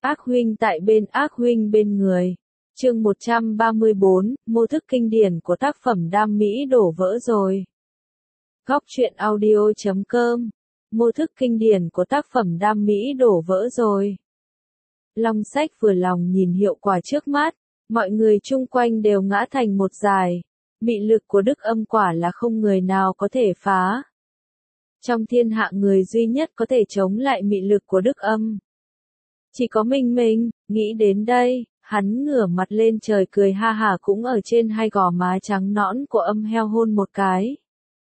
Ác huynh tại bên ác huynh bên người. Chương 134, mô thức kinh điển của tác phẩm Đam Mỹ đổ vỡ rồi. Góc truyện audio.com. Mô thức kinh điển của tác phẩm Đam Mỹ đổ vỡ rồi. Long Sách vừa lòng nhìn hiệu quả trước mắt, mọi người chung quanh đều ngã thành một dải. Mị lực của Đức Âm quả là không người nào có thể phá. Trong thiên hạ người duy nhất có thể chống lại mị lực của Đức Âm chỉ có Minh. Nghĩ đến đây, hắn ngửa mặt lên trời cười ha hả, cũng ở trên hai gò má trắng nõn của Âm heo hôn một cái.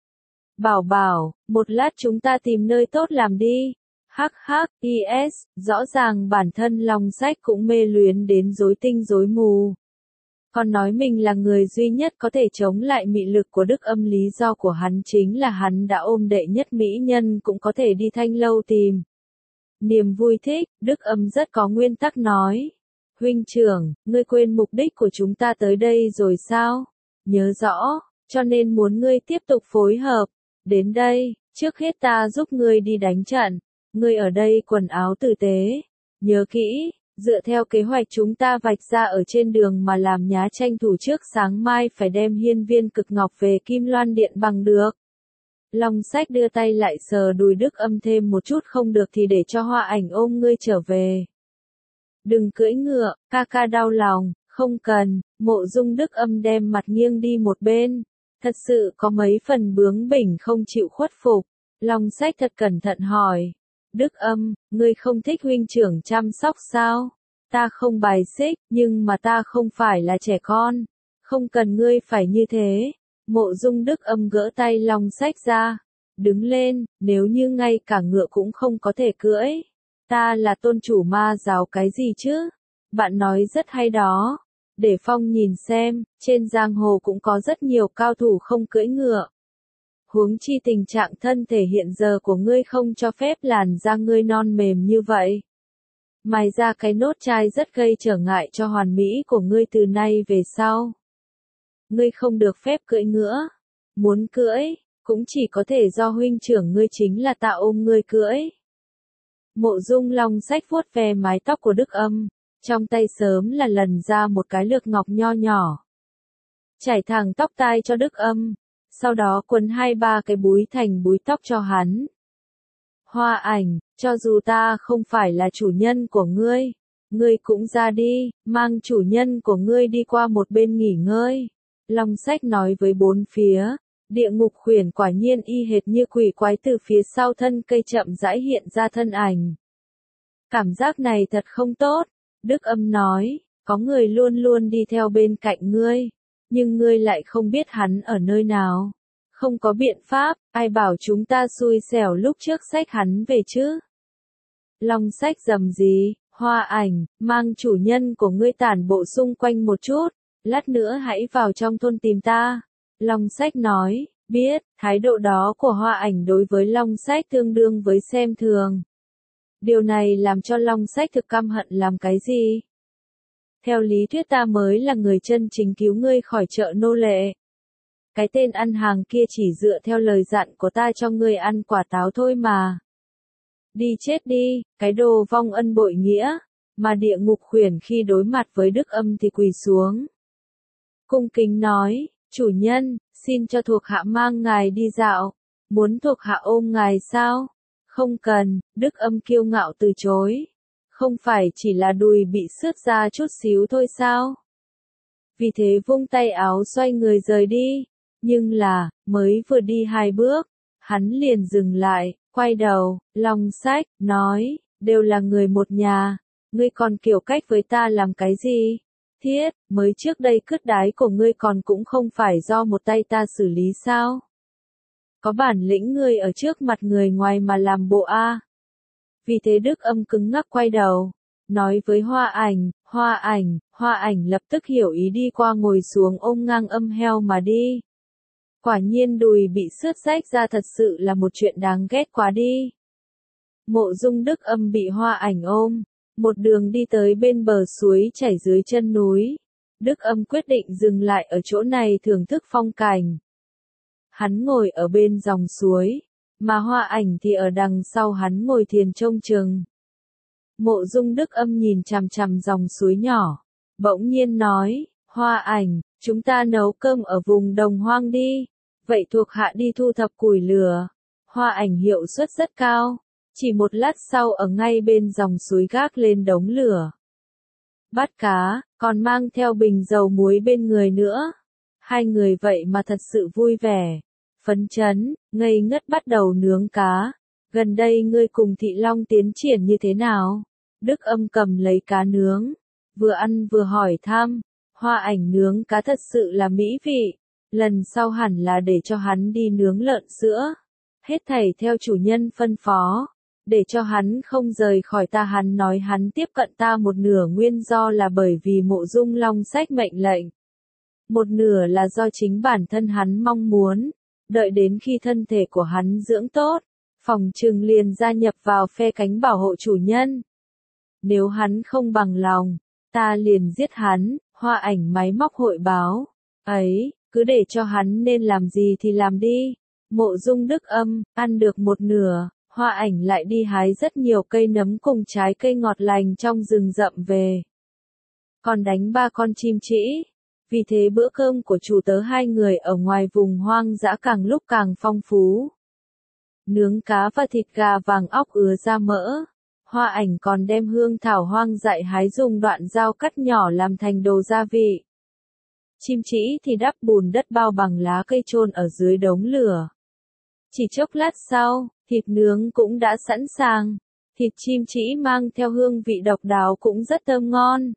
Bảo, một lát chúng ta tìm nơi tốt làm đi. Hắc, rõ ràng bản thân Long Sách cũng mê luyến đến rối tinh rối mù. Còn nói mình là người duy nhất có thể chống lại mị lực của Đức Âm, lý do của hắn chính là hắn đã ôm đệ nhất mỹ nhân cũng có thể đi Thanh Lâu tìm niềm vui thích. Đức Âm rất có nguyên tắc nói: huynh trưởng, ngươi quên mục đích của chúng ta tới đây rồi sao? Nhớ rõ, cho nên muốn ngươi tiếp tục phối hợp. Đến đây, trước hết ta giúp ngươi đi đánh trận. Ngươi ở đây quần áo tử tế. Nhớ kỹ, dựa theo kế hoạch chúng ta vạch ra ở trên đường mà làm nhá, tranh thủ trước sáng mai phải đem hiên viên cực ngọc về Kim Loan Điện bằng được. Long Sách đưa tay lại sờ đùi Đức Âm thêm một chút, không được thì để cho Hoa Ảnh ôm ngươi trở về. Đừng cưỡi ngựa, ca đau lòng. Không cần. Mộ Dung Đức Âm đem mặt nghiêng đi một bên, thật sự có mấy phần bướng bỉnh không chịu khuất phục. Long Sách thật cẩn thận hỏi: Đức Âm, ngươi không thích huynh trưởng chăm sóc sao? Ta không bài xích, nhưng mà ta không phải là trẻ con. Không cần ngươi phải như thế. Mộ Dung Đức Âm gỡ tay Long Sách ra. Đứng lên, nếu như ngay cả ngựa cũng không có thể cưỡi. Ta là tôn chủ ma giáo cái gì chứ? Bạn nói rất hay đó. Để Phong nhìn xem, trên giang hồ cũng có rất nhiều cao thủ không cưỡi ngựa. Huống chi tình trạng thân thể hiện giờ của ngươi không cho phép làn da ngươi non mềm như vậy. Mài ra cái nốt chai rất gây trở ngại cho hoàn mỹ của ngươi từ nay về sau. Ngươi không được phép cưỡi ngựa. Muốn cưỡi, cũng chỉ có thể do huynh trưởng ngươi, chính là ta ôm ngươi cưỡi. Mộ Dung Long Sách vuốt ve mái tóc của Đức Âm, trong tay sớm là lần ra một cái lược ngọc nho nhỏ. Chải thẳng tóc tai cho Đức Âm, sau đó quấn 2-3 cái búi thành búi tóc cho hắn. Hoa Ảnh, cho dù ta không phải là chủ nhân của ngươi, ngươi cũng ra đi, mang chủ nhân của ngươi đi qua một bên nghỉ ngơi. Long Sách nói với bốn phía. Địa ngục khuyển quả nhiên y hệt như quỷ quái từ phía sau thân cây chậm rãi hiện ra thân ảnh. Cảm giác này thật không tốt. Đức Âm nói, có người luôn luôn đi theo bên cạnh ngươi, nhưng ngươi lại không biết hắn ở nơi nào. Không có biện pháp, ai bảo chúng ta xui xẻo lúc trước xách hắn về chứ? Long Sách rầm gì: Hoa Ảnh, mang chủ nhân của ngươi tản bộ xung quanh một chút, lát nữa hãy vào trong thôn tìm ta. Long Sách nói, biết. Thái độ đó của Hoa Ảnh đối với Long Sách tương đương với xem thường. Điều này làm cho Long Sách thực căm hận. Làm cái gì? Theo lý thuyết ta mới là người chân chính cứu ngươi khỏi chợ nô lệ. Cái tên ăn hàng kia chỉ dựa theo lời dặn của ta cho ngươi ăn quả táo thôi mà. Đi chết đi, cái đồ vong ân bội nghĩa. Mà địa ngục khuyển khi đối mặt với Đức Âm thì quỳ xuống, cung kính nói: chủ nhân, xin cho thuộc hạ mang ngài đi dạo. Muốn thuộc hạ ôm ngài sao? Không cần. Đức Âm kiêu ngạo từ chối. Không phải chỉ là đùi bị xước ra chút xíu thôi sao? Vì thế vung tay áo xoay người rời đi. Nhưng là, mới vừa đi 2 bước, hắn liền dừng lại, quay đầu. Long Sách nói, đều là người một nhà, ngươi còn kiểu cách với ta làm cái gì? Thiết, mới trước đây cứt đái của ngươi còn cũng không phải do một tay ta xử lý sao? Có bản lĩnh ngươi ở trước mặt người ngoài mà làm bộ a. Vì thế Đức Âm cứng ngắc quay đầu, nói với Hoa Ảnh lập tức hiểu ý, đi qua ngồi xuống ôm ngang Âm heo mà đi. Quả nhiên đùi bị xước rách ra thật sự là một chuyện đáng ghét quá đi. Mộ Dung Đức Âm bị Hoa Ảnh ôm, một đường đi tới bên bờ suối chảy dưới chân núi. Đức Âm quyết định dừng lại ở chỗ này thưởng thức phong cảnh. Hắn ngồi ở bên dòng suối, mà Hoa Ảnh thì ở đằng sau hắn ngồi thiền trông chừng. Mộ Dung Đức Âm nhìn chằm chằm dòng suối nhỏ, bỗng nhiên nói, Hoa Ảnh, chúng ta nấu cơm ở vùng đồng hoang đi. Vậy thuộc hạ đi thu thập củi lửa. Hoa Ảnh hiệu suất rất cao. Chỉ một lát sau ở ngay bên dòng suối gác lên đống lửa. Bắt cá, còn mang theo bình dầu muối bên người nữa. Hai người vậy mà thật sự vui vẻ, phấn chấn, ngây ngất bắt đầu nướng cá. Gần đây ngươi cùng Thị Long tiến triển như thế nào? Đức Âm cầm lấy cá nướng, vừa ăn vừa hỏi thăm. Hoa Ảnh nướng cá thật sự là mỹ vị. Lần sau hẳn là để cho hắn đi nướng lợn sữa. Hết thảy theo chủ nhân phân phó. Để cho hắn không rời khỏi ta, hắn nói hắn tiếp cận ta một nửa nguyên do là bởi vì Mộ Dung Long Sách mệnh lệnh. Một nửa là do chính bản thân hắn mong muốn. Đợi đến khi thân thể của hắn dưỡng tốt, phòng trừng liền gia nhập vào phe cánh bảo hộ chủ nhân. Nếu hắn không bằng lòng, ta liền giết hắn. Hoa Ảnh máy móc hội báo. Ấy, cứ để cho hắn nên làm gì thì làm đi. Mộ Dung Đức Âm, ăn được một nửa, Hoa Ảnh lại đi hái rất nhiều cây nấm cùng trái cây ngọt lành trong rừng rậm về. Còn đánh 3 con chim trĩ. Vì thế bữa cơm của chủ tớ hai người ở ngoài vùng hoang dã càng lúc càng phong phú. Nướng cá và thịt gà vàng óc ứa ra mỡ. Hoa Ảnh còn đem hương thảo hoang dại hái dùng đoạn dao cắt nhỏ làm thành đồ gia vị. Chim trĩ thì đắp bùn đất bao bằng lá cây chôn ở dưới đống lửa. Chỉ chốc lát sau, thịt nướng cũng đã sẵn sàng. Thịt chim trĩ mang theo hương vị độc đáo cũng rất thơm ngon.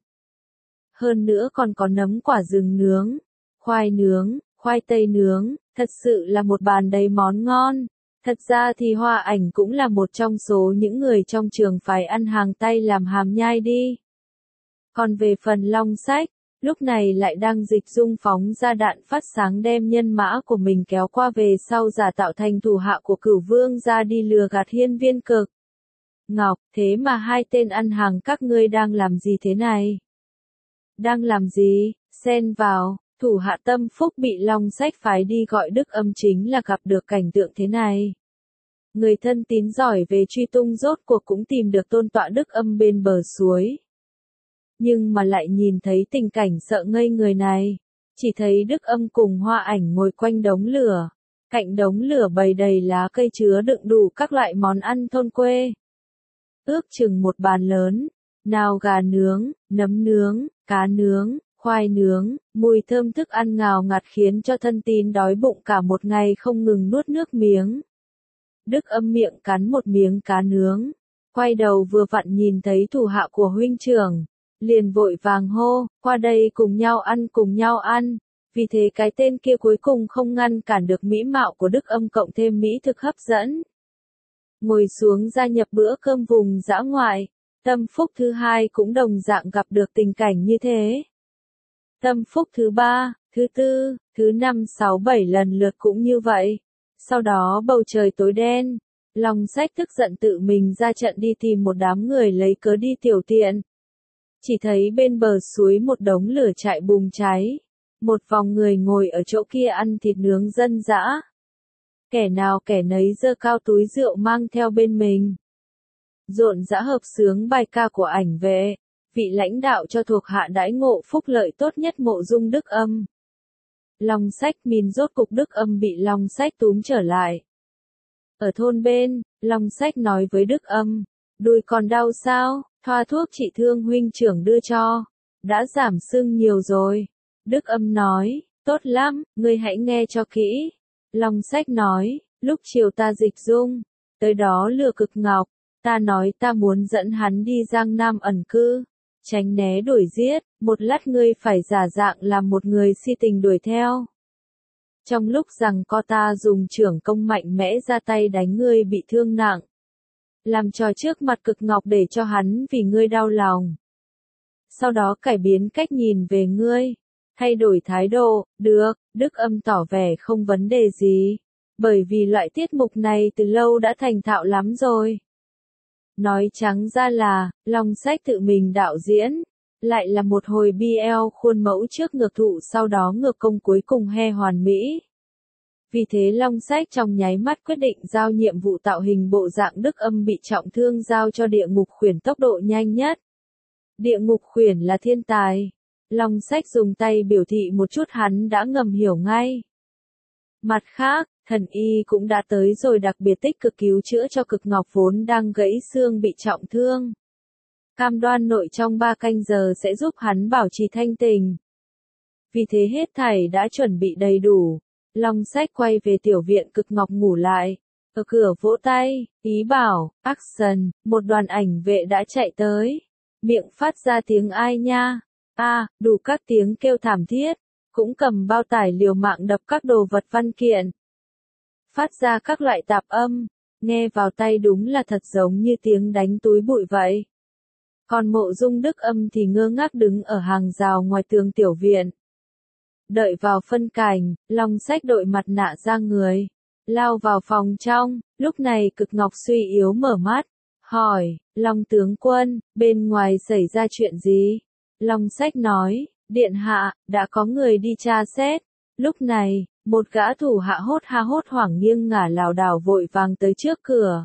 Hơn nữa còn có nấm quả rừng nướng, khoai nướng, khoai tây nướng, thật sự là một bàn đầy món ngon. Thật ra thì Hoa Ảnh cũng là một trong số những người trong trường phải ăn hàng tay làm hàm nhai đi. Còn về phần Long Sách, lúc này lại đang dịch dung phóng ra đạn phát sáng đem nhân mã của mình kéo qua về sau giả tạo thành thủ hạ của Cửu Vương ra đi lừa gạt Hiên Viên Cực. Ngọc, thế mà hai tên ăn hàng các ngươi đang làm gì thế này? Đang làm gì? Xen vào, thủ hạ Tâm Phúc bị Long Sách phái đi gọi Đức Âm chính là gặp được cảnh tượng thế này. Người thân tín giỏi về truy tung rốt cuộc cũng tìm được tôn tọa Đức Âm bên bờ suối. Nhưng mà lại nhìn thấy tình cảnh sợ ngây người này. Chỉ thấy Đức Âm cùng Hoa Ảnh ngồi quanh đống lửa. Cạnh đống lửa bày đầy lá cây chứa đựng đủ các loại món ăn thôn quê. Ước chừng một bàn lớn. Nào gà nướng, nấm nướng, cá nướng, khoai nướng, mùi thơm thức ăn ngào ngạt khiến cho thân tín đói bụng cả một ngày không ngừng nuốt nước miếng. Đức Âm miệng cắn một miếng cá nướng. Quay đầu vừa vặn nhìn thấy thủ hạ của huynh trưởng. Liền vội vàng hô, qua đây cùng nhau ăn cùng nhau ăn. Vì thế cái tên kia cuối cùng không ngăn cản được mỹ mạo của Đức Âm cộng thêm mỹ thực hấp dẫn. Ngồi xuống gia nhập bữa cơm vùng dã ngoại. Tâm Phúc thứ hai cũng đồng dạng gặp được tình cảnh như thế. Tâm Phúc thứ 3, thứ 4, thứ 5, 6, 7 lần lượt cũng như vậy. Sau đó bầu trời tối đen. Long Sách tức giận tự mình ra trận đi tìm một đám người lấy cớ đi tiểu tiện. Chỉ thấy bên bờ suối một đống lửa chạy bùng cháy. Một vòng người ngồi ở chỗ kia ăn thịt nướng dân dã. Kẻ nào kẻ nấy giơ cao túi rượu mang theo bên mình. Rộn rã hợp xướng bài ca của Ảnh Vệ. Vị lãnh đạo cho thuộc hạ đãi ngộ phúc lợi tốt nhất Mộ Dung Đức Âm. Long Sách min rốt cục Đức Âm bị Long Sách túm trở lại. Ở thôn bên, Long Sách nói với Đức Âm. Đùi còn đau sao? Thoa thuốc trị thương huynh trưởng đưa cho. Đã giảm sưng nhiều rồi. Đức Âm nói, tốt lắm, ngươi hãy nghe cho kỹ. Long Sách nói, lúc chiều ta dịch dung. Tới đó lừa Cực Ngọc. Ta nói ta muốn dẫn hắn đi Giang Nam ẩn cư. Tránh né đuổi giết, một lát ngươi phải giả dạng làm một người si tình đuổi theo. Trong lúc rằng co ta dùng trưởng công mạnh mẽ ra tay đánh ngươi bị thương nặng. Làm trò trước mặt Cực Ngọc để cho hắn vì ngươi đau lòng. Sau đó cải biến cách nhìn về ngươi. Thay đổi thái độ, được, Đức Âm tỏ vẻ không vấn đề gì. Bởi vì loại tiết mục này từ lâu đã thành thạo lắm rồi. Nói trắng ra là, Long Sách tự mình đạo diễn. Lại là một hồi BL khuôn mẫu trước ngược thụ sau đó ngược công cuối cùng he hoàn mỹ. Vì thế Long Sách trong nháy mắt quyết định giao nhiệm vụ tạo hình bộ dạng Đức Âm bị trọng thương giao cho Địa Ngục Khuyển tốc độ nhanh nhất. Địa Ngục Khuyển là thiên tài. Long Sách dùng tay biểu thị một chút hắn đã ngầm hiểu ngay. Mặt khác, thần y cũng đã tới rồi đặc biệt tích cực cứu chữa cho Cực Ngọc vốn đang gãy xương bị trọng thương. Cam đoan nội trong 3 canh giờ sẽ giúp hắn bảo trì thanh tình. Vì thế hết thảy đã chuẩn bị đầy đủ. Long Sách quay về tiểu viện Cực Ngọc ngủ lại. Ở cửa vỗ tay, ý bảo, action, một đoàn ảnh vệ đã chạy tới. Miệng phát ra tiếng ai nha. Đủ các tiếng kêu thảm thiết. Cũng cầm bao tải liều mạng đập các đồ vật văn kiện. Phát ra các loại tạp âm. Nghe vào tay đúng là thật giống như tiếng đánh túi bụi vậy. Còn Mộ Dung Đức Âm thì ngơ ngác đứng ở hàng rào ngoài tường tiểu viện. Đợi vào phân cảnh, Long Sách đội mặt nạ ra người. Lao vào phòng trong, lúc này Cực Ngọc suy yếu mở mắt. Hỏi, Long tướng quân, bên ngoài xảy ra chuyện gì? Long Sách nói, điện hạ, đã có người đi tra xét. Lúc này, một gã thủ hạ hốt hoảng nghiêng ngả lảo đảo vội vàng tới trước cửa.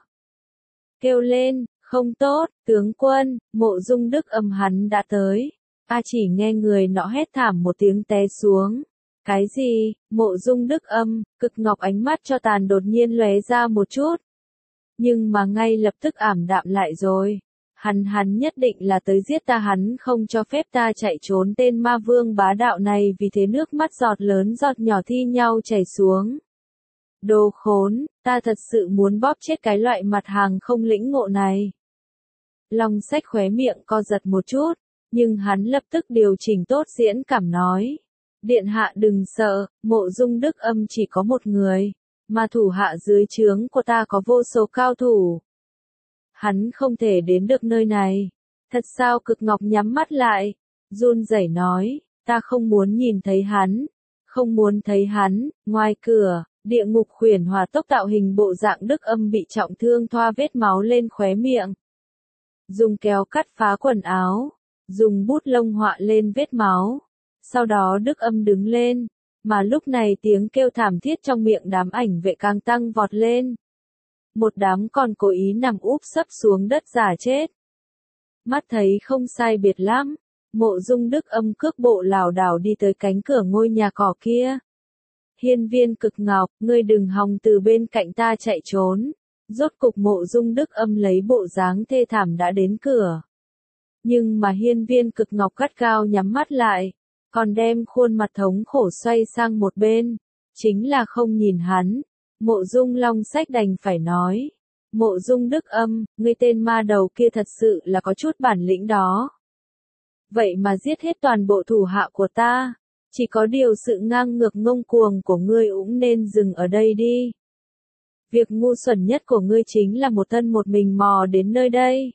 Kêu lên, không tốt, tướng quân, Mộ Dung Đức Âm hắn đã tới. Chỉ nghe người nọ hét thảm một tiếng té xuống. Cái gì? Mộ Dung Đức Âm, Cực Ngọc ánh mắt cho tàn đột nhiên lóe ra một chút. Nhưng mà ngay lập tức ảm đạm lại rồi. Hắn nhất định là tới giết ta, hắn không cho phép ta chạy trốn, tên ma vương bá đạo này, vì thế nước mắt giọt lớn giọt nhỏ thi nhau chảy xuống. Đồ khốn, ta thật sự muốn bóp chết cái loại mặt hàng không lĩnh ngộ này. Long Sách khóe miệng co giật một chút, nhưng hắn lập tức điều chỉnh tốt diễn cảm nói. Điện hạ đừng sợ, Mộ Dung Đức Âm chỉ có một người, mà thủ hạ dưới trướng của ta có vô số cao thủ. Hắn không thể đến được nơi này. Thật sao? Cực Ngọc nhắm mắt lại, run rẩy nói, ta không muốn nhìn thấy hắn, không muốn thấy hắn. Ngoài cửa, Địa Ngục Khuyển hỏa tốc tạo hình bộ dạng Đức Âm bị trọng thương thoa vết máu lên khóe miệng. Dùng kéo cắt phá quần áo, dùng bút lông họa lên vết máu. Sau đó Đức Âm đứng lên, mà lúc này tiếng kêu thảm thiết trong miệng đám ảnh vệ càng tăng vọt lên. Một đám còn cố ý nằm úp sấp xuống đất giả chết. Mắt thấy không sai biệt lắm, Mộ Dung Đức Âm cước bộ lảo đảo đi tới cánh cửa ngôi nhà cỏ kia. Hiên viên Cực Ngọc, ngươi đừng hòng từ bên cạnh ta chạy trốn. Rốt cục Mộ Dung Đức Âm lấy bộ dáng thê thảm đã đến cửa. Nhưng mà hiên viên Cực Ngọc gắt gao nhắm mắt lại, còn đem khuôn mặt thống khổ xoay sang một bên, chính là không nhìn hắn. Mộ Dung Long Sách đành phải nói, Mộ Dung Đức Âm, ngươi tên ma đầu kia thật sự là có chút bản lĩnh đó. Vậy mà giết hết toàn bộ thủ hạ của ta, chỉ có điều sự ngang ngược ngông cuồng của ngươi cũng nên dừng ở đây đi. Việc ngu xuẩn nhất của ngươi chính là một thân một mình mò đến nơi đây.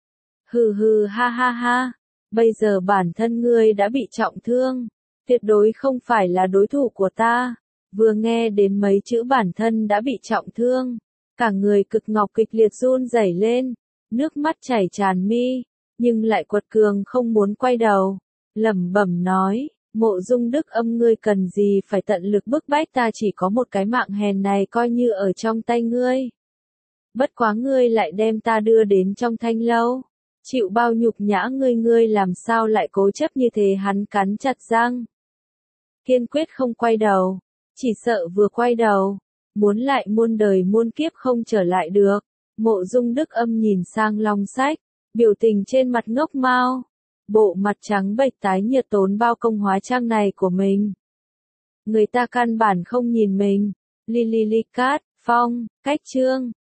Hừ ha ha ha, bây giờ bản thân ngươi đã bị trọng thương, tuyệt đối không phải là đối thủ của ta. Vừa nghe đến mấy chữ bản thân đã bị trọng thương, cả người Cực Ngọc kịch liệt run rẩy lên, nước mắt chảy tràn mi, nhưng lại quật cường không muốn quay đầu, lẩm bẩm nói, Mộ Dung Đức Âm, ngươi cần gì phải tận lực bức bách ta, chỉ có một cái mạng hèn này coi như ở trong tay ngươi. Bất quá ngươi lại đem ta đưa đến trong thanh lâu, chịu bao nhục nhã, ngươi làm sao lại cố chấp như thế? Hắn cắn chặt răng, kiên quyết không quay đầu. Chỉ sợ vừa quay đầu, muốn lại muôn đời muôn kiếp không trở lại được. Mộ Dung Đức Âm nhìn sang Long Sách, biểu tình trên mặt ngốc mao, bộ mặt trắng bệch tái nhợt tốn bao công hóa trang này của mình. Người ta căn bản không nhìn mình. Li Cát, Phong, Cách Trương,